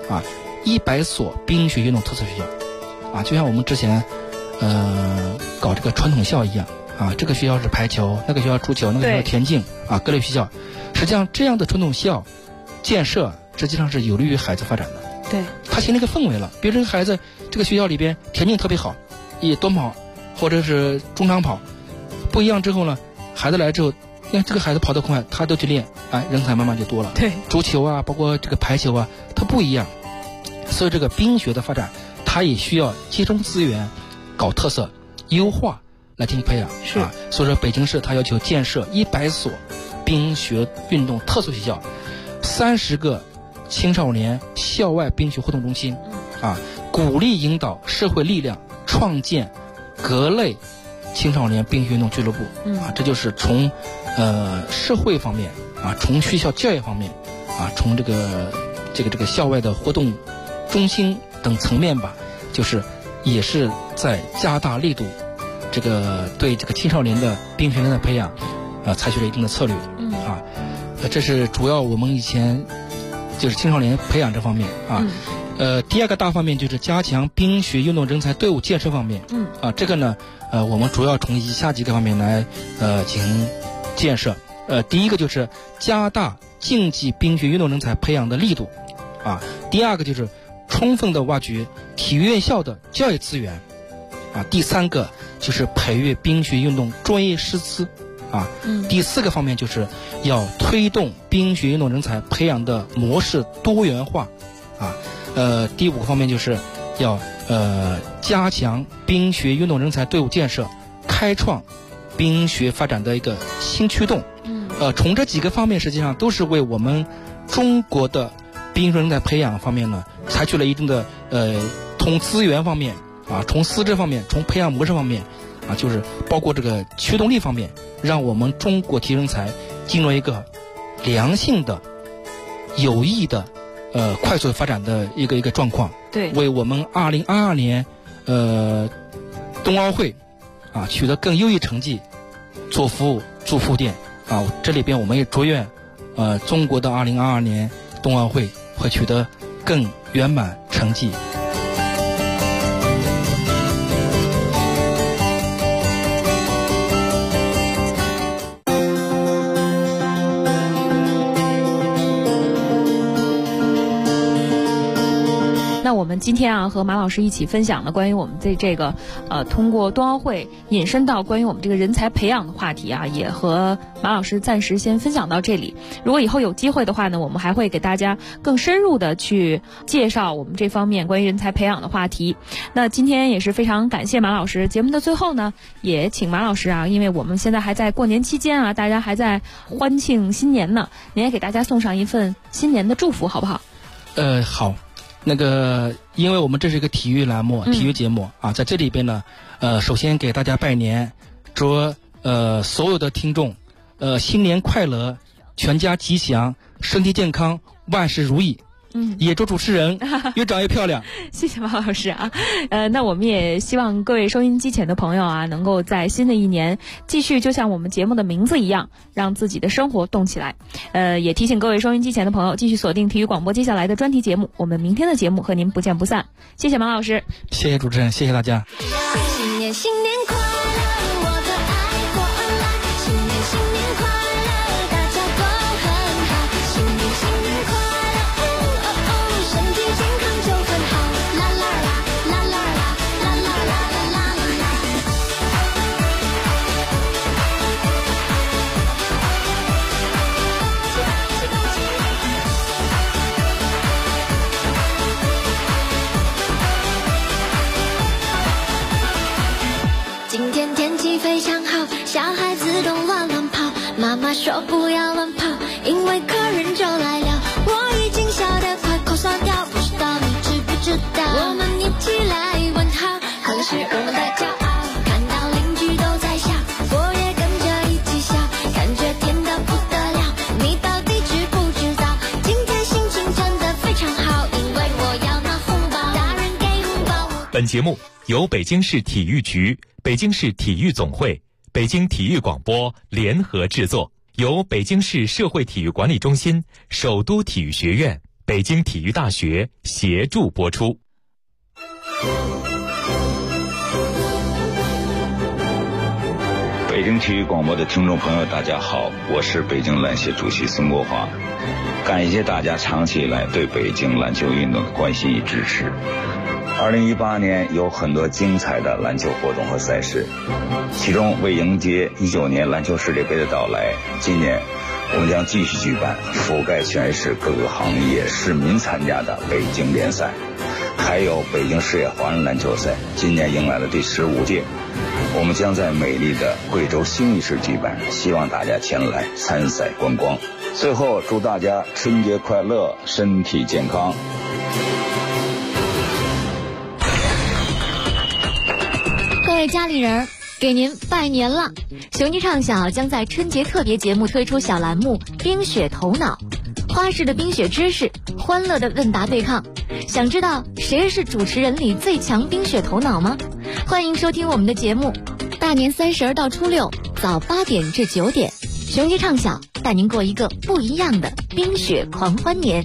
100所冰雪运动特色学校啊，就像我们之前搞这个传统校一样啊，这个学校是排球，那个学校足球，那个学校田径啊，各类学校，实际上这样的传统校建设实际上是有利于孩子发展的。 对， 它形成一个氛围了。比如这个孩子，这个学校里边田径特别好，也短跑或者是中长跑，不一样之后呢，孩子来之后，因为这个孩子跑得快，他都去练，人才慢慢就多了。 对， 足球啊，包括这个排球啊，它不一样。所以这个冰学的发展，它也需要集中资源，搞特色优化来进行培养。 是啊， 所以说北京市它要求建设100所冰学运动特色学校，30个青少年校外冰雪活动中心，鼓励引导社会力量创建各类青少年冰雪运动俱乐部，这就是从社会方面从学校教育方面从这个校外的活动中心等层面吧，就是也是在加大力度，这个对这个青少年的冰雪人的培养采取了一定的策略这是主要我们以前就是青少年培养这方面第二个大方面就是加强冰雪运动人才队伍建设方面这个呢我们主要从以下几个方面来进行建设第一个就是加大竞技冰雪运动人才培养的力度第二个就是充分的挖掘体育院校的教育资源第三个就是培育冰雪运动专业师资第四个方面就是要推动冰雪运动人才培养的模式多元化第五个方面就是要加强冰雪运动人才队伍建设，开创冰雪发展的一个新驱动从这几个方面实际上都是为我们中国的冰雪人才培养方面呢采取了一定的从资源方面从师资方面，从培养模式方面就是包括这个驱动力方面，让我们中国体育人才进入一个良性的有益的快速发展的一个状况， 对， 为我们2022年冬奥会取得更优异成绩做服务做铺垫这里边我们也祝愿中国的2022年冬奥会会取得更圆满成绩。 那我们今天和马老师一起分享了关于我们这个通过冬奥会引申到关于我们这个人才培养的话题也和马老师暂时先分享到这里。如果以后有机会的话呢，我们还会给大家更深入的去介绍我们这方面关于人才培养的话题。那今天也是非常感谢马老师。节目的最后呢，也请马老师因为我们现在还在过年期间大家还在欢庆新年呢，您也给大家送上一份新年的祝福好不好？ 好。那个，因为我们这是一个体育栏目、体育节目在这里边呢，首先给大家拜年，祝所有的听众，新年快乐，全家吉祥，身体健康，万事如意。也祝主持人越长越漂亮。 谢谢马老师那我们也希望各位收音机前的朋友能够在新的一年继续就像我们节目的名字一样，让自己的生活动起来。也提醒各位收音机前的朋友继续锁定体育广播接下来的专题节目，我们明天的节目和您不见不散。谢谢马老师， 谢谢主持人，谢谢大家。 新年新年快乐，我的爱火恩来，新年新年快乐，大家都很好，新年新年快乐，身体健康就很好，啦啦啦啦啦啦啦啦啦啦啦啦。 本节目由北京市体育局、北京市体育总会、北京体育广播联合制作，由北京市社会体育管理中心、首都体育学院、北京体育大学协助播出。 北京体育广播的听众朋友，大家好，我是北京篮协主席孙国华，感谢大家长期以来对北京篮球运动的关心与支持。2018年有很多精彩的篮球活动和赛事，其中为迎接19年篮球世界杯的到来，今年我们将继续举办覆盖全市各个行业市民参加的北京联赛，还有北京市野华人篮球赛，今年迎来了第15届。我们将在美丽的贵州兴义市举办，希望大家前来参赛观光。最后祝大家春节快乐，身体健康。 各位家里人，给您拜年了！雄鸡唱小将在春节特别节目推出小栏目冰雪头脑，花式的冰雪知识，欢乐的问答对抗。想知道谁是主持人里最强冰雪头脑吗？欢迎收听我们的节目，大年30到初6早8点至9点，雄鸡唱小带您过一个不一样的冰雪狂欢年。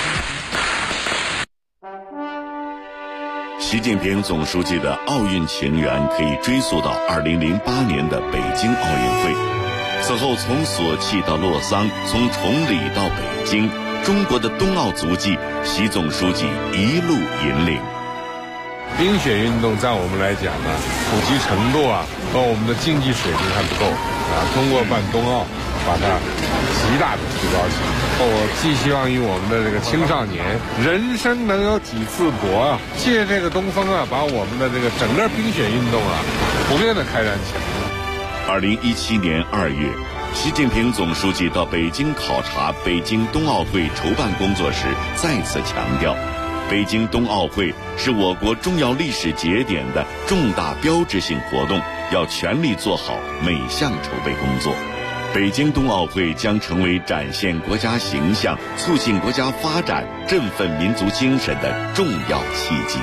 习近平总书记的奥运情缘可以追溯到2008年的北京奥运会，此后从索契到洛桑，从崇礼到北京，中国的冬奥足迹，习总书记一路引领。 冰雪运动在我们来讲呢，普及程度和我们的竞技水平还不够通过办冬奥把它极大的提高起来。我寄希望于我们的这个青少年，人生能有几次搏借这个东风把我们的这个整个冰雪运动普遍的开展起来。 2017年2月，习近平总书记到北京考察北京冬奥会筹办工作时，再次强调，北京冬奥会是我国重要历史节点的重大标志性活动，要全力做好每项筹备工作。北京冬奥会将成为展现国家形象、促进国家发展、振奋民族精神的重要契机。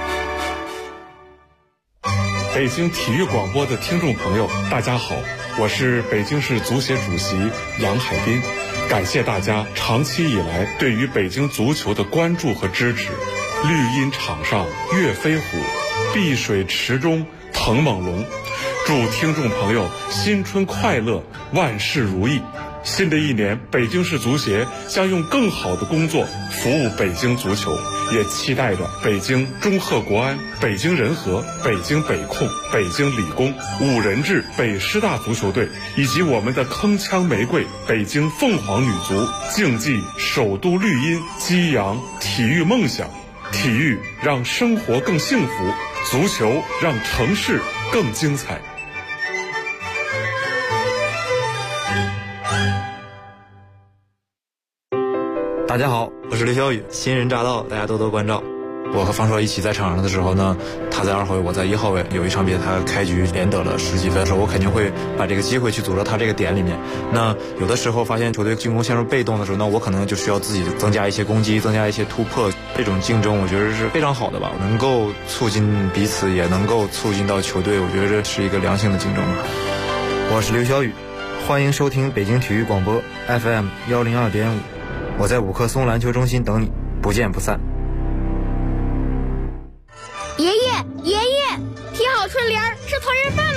北京体育广播的听众朋友，大家好，我是北京市足协主席杨海滨，感谢大家长期以来对于北京足球的关注和支持。绿茵场上跃飞虎，碧水池中腾猛龙。祝听众朋友新春快乐，万事如意。新的一年，北京市足协将用更好的工作服务北京足球，也期待着北京中赫国安、北京人和、北京北控、北京理工、五人制北师大足球队，以及我们的铿锵玫瑰北京凤凰女足，竞技首都绿茵，激扬体育梦想。体育让生活更幸福，足球让城市更精彩。 大家好，我是刘晓宇，新人乍到，大家多多关照。我和方硕一起在场上的时候呢，他在2号位，我在1号位。有一场比赛他开局连得了10几分的时候，我肯定会把这个机会去组到他这个点里面。那有的时候发现球队进攻陷入被动的时候，那我可能就需要自己增加一些攻击，增加一些突破。这种竞争我觉得是非常好的吧，能够促进彼此，也能够促进到球队，我觉得这是一个良性的竞争。 我是刘晓宇，欢迎收听北京体育广播 FM 102.5，我在5棵松篮球中心等你，不见不散。 爷爷，提好春联是团圆饭